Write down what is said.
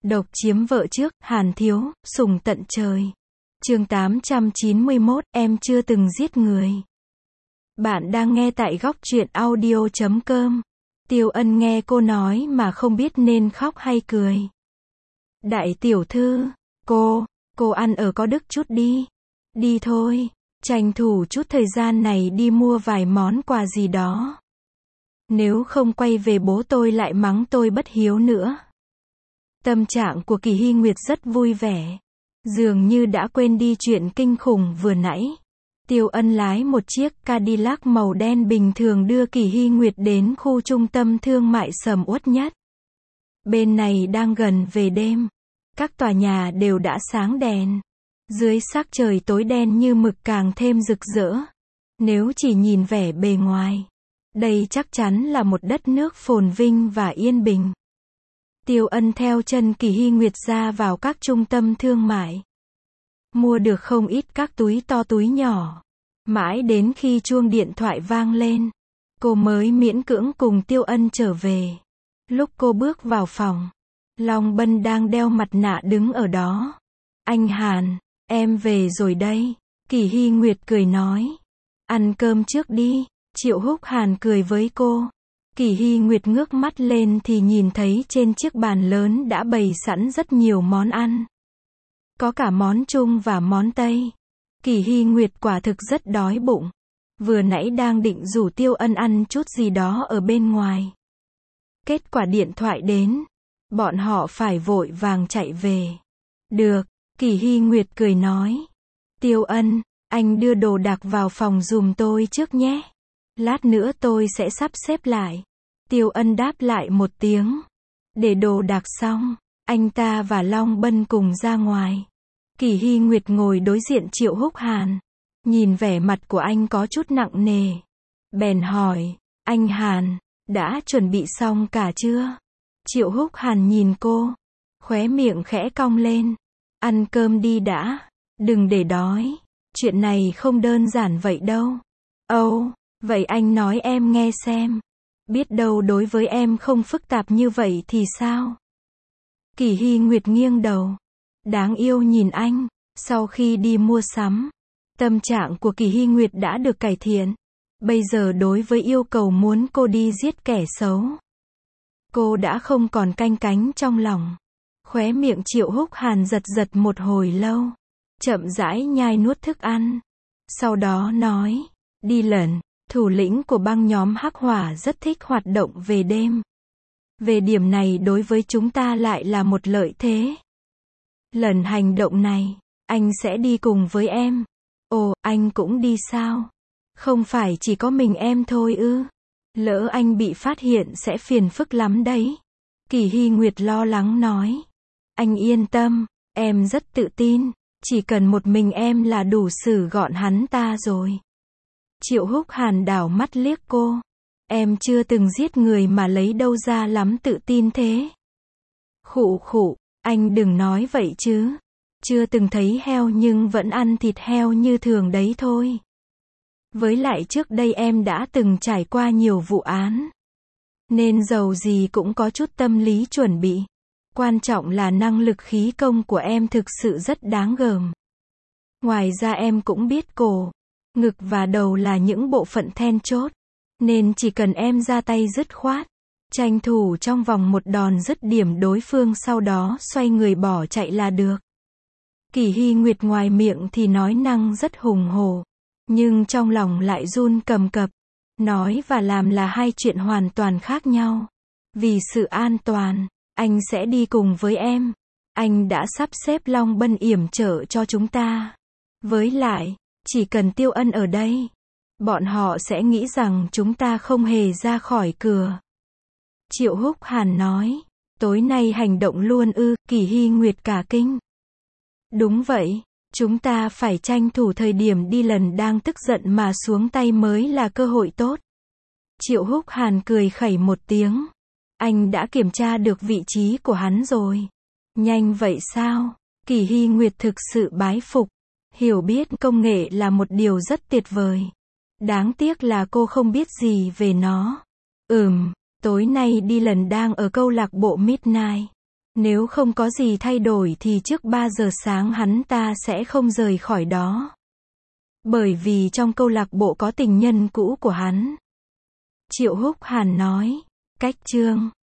Độc chiếm vợ trước, Hàn Thiếu, sủng tận trời. Chương 891, em chưa từng giết người. Bạn đang nghe tại góc truyện audio.com. Tiêu Ân nghe cô nói mà không biết nên khóc hay cười. Đại tiểu thư, cô ăn ở có đức chút đi. Đi thôi, tranh thủ chút thời gian này đi mua vài món quà gì đó. Nếu không quay về bố tôi lại mắng tôi bất hiếu nữa. Tâm trạng của Kỳ Hy Nguyệt rất vui vẻ. Dường như đã quên đi chuyện kinh khủng vừa nãy. Tiêu Ân lái một chiếc Cadillac màu đen bình thường đưa Kỳ Hy Nguyệt đến khu trung tâm thương mại sầm uất nhất. Bên này đang gần về đêm. Các tòa nhà đều đã sáng đèn. Dưới sắc trời tối đen như mực càng thêm rực rỡ. Nếu chỉ nhìn vẻ bề ngoài, đây chắc chắn là một đất nước phồn vinh và yên bình. Tiêu Ân theo chân Kỳ Hy Nguyệt ra vào các trung tâm thương mại. Mua được không ít các túi to túi nhỏ. Mãi đến khi chuông điện thoại vang lên, cô mới miễn cưỡng cùng Tiêu Ân trở về. Lúc cô bước vào phòng, Long Bân đang đeo mặt nạ đứng ở đó. Anh Hàn, em về rồi đây. Kỳ Hy Nguyệt cười nói. Ăn cơm trước đi. Triệu Húc Hàn cười với cô. Kỳ Hy Nguyệt ngước mắt lên thì nhìn thấy trên chiếc bàn lớn đã bày sẵn rất nhiều món ăn. Có cả món Trung và món Tây. Kỳ Hy Nguyệt quả thực rất đói bụng. Vừa nãy đang định rủ Tiêu Ân ăn chút gì đó ở bên ngoài. Kết quả điện thoại đến. Bọn họ phải vội vàng chạy về. Được, Kỳ Hy Nguyệt cười nói. Tiêu Ân, anh đưa đồ đạc vào phòng giùm tôi trước nhé. Lát nữa tôi sẽ sắp xếp lại. Tiêu Ân đáp lại một tiếng. Để đồ đạc xong, anh ta và Long Bân cùng ra ngoài. Kỳ Hy Nguyệt ngồi đối diện Triệu Húc Hàn. Nhìn vẻ mặt của anh có chút nặng nề. Bèn hỏi, anh Hàn, đã chuẩn bị xong cả chưa? Triệu Húc Hàn nhìn cô. Khóe miệng khẽ cong lên. Ăn cơm đi đã. Đừng để đói. Chuyện này không đơn giản vậy đâu. Âu, vậy anh nói em nghe xem. Biết đâu đối với em không phức tạp như vậy thì sao? Kỳ Hy Nguyệt nghiêng đầu. Đáng yêu nhìn anh. Sau khi đi mua sắm, tâm trạng của Kỳ Hy Nguyệt đã được cải thiện. Bây giờ đối với yêu cầu muốn cô đi giết kẻ xấu, cô đã không còn canh cánh trong lòng. Khóe miệng Triệu Húc Hàn giật giật một hồi lâu. Chậm rãi nhai nuốt thức ăn. Sau đó nói, đi lần. Thủ lĩnh của băng nhóm Hắc Hỏa rất thích hoạt động về đêm. Về điểm này đối với chúng ta lại là một lợi thế. Lần hành động này, anh sẽ đi cùng với em. Ồ, anh cũng đi sao? Không phải chỉ có mình em thôi ư? Lỡ anh bị phát hiện sẽ phiền phức lắm đấy. Kỳ Hy Nguyệt lo lắng nói. Anh yên tâm, em rất tự tin. Chỉ cần một mình em là đủ xử gọn hắn ta rồi. Triệu Húc Hàn đảo mắt liếc cô. Em chưa từng giết người mà lấy đâu ra lắm tự tin thế. Khụ khụ, anh đừng nói vậy chứ. Chưa từng thấy heo nhưng vẫn ăn thịt heo như thường đấy thôi. Với lại trước đây em đã từng trải qua nhiều vụ án. Nên dầu gì cũng có chút tâm lý chuẩn bị. Quan trọng là năng lực khí công của em thực sự rất đáng gờm. Ngoài ra em cũng biết cổ, ngực và đầu là những bộ phận then chốt. Nên chỉ cần em ra tay dứt khoát, tranh thủ trong vòng một đòn dứt điểm đối phương sau đó xoay người bỏ chạy là được. Kỳ Hy Nguyệt ngoài miệng thì nói năng rất hùng hổ. Nhưng trong lòng lại run cầm cập. Nói và làm là hai chuyện hoàn toàn khác nhau. Vì sự an toàn, anh sẽ đi cùng với em. Anh đã sắp xếp Long Bân yểm trợ cho chúng ta. Với lại, chỉ cần Tiêu Ân ở đây, bọn họ sẽ nghĩ rằng chúng ta không hề ra khỏi cửa. Triệu Húc Hàn nói. Tối nay hành động luôn ư? Kỳ Hy Nguyệt cả kinh. Đúng vậy, chúng ta phải tranh thủ thời điểm đi lần đang tức giận mà xuống tay mới là cơ hội tốt. Triệu Húc Hàn cười khẩy một tiếng. Anh đã kiểm tra được vị trí của hắn rồi. Nhanh vậy sao? Kỳ Hy Nguyệt thực sự bái phục. Hiểu biết công nghệ là một điều rất tuyệt vời. Đáng tiếc là cô không biết gì về nó. Tối nay đi lần đang ở câu lạc bộ Midnight. Nếu không có gì thay đổi thì trước 3 giờ sáng hắn ta sẽ không rời khỏi đó. Bởi vì trong câu lạc bộ có tình nhân cũ của hắn. Triệu Húc Hàn nói. Cách chương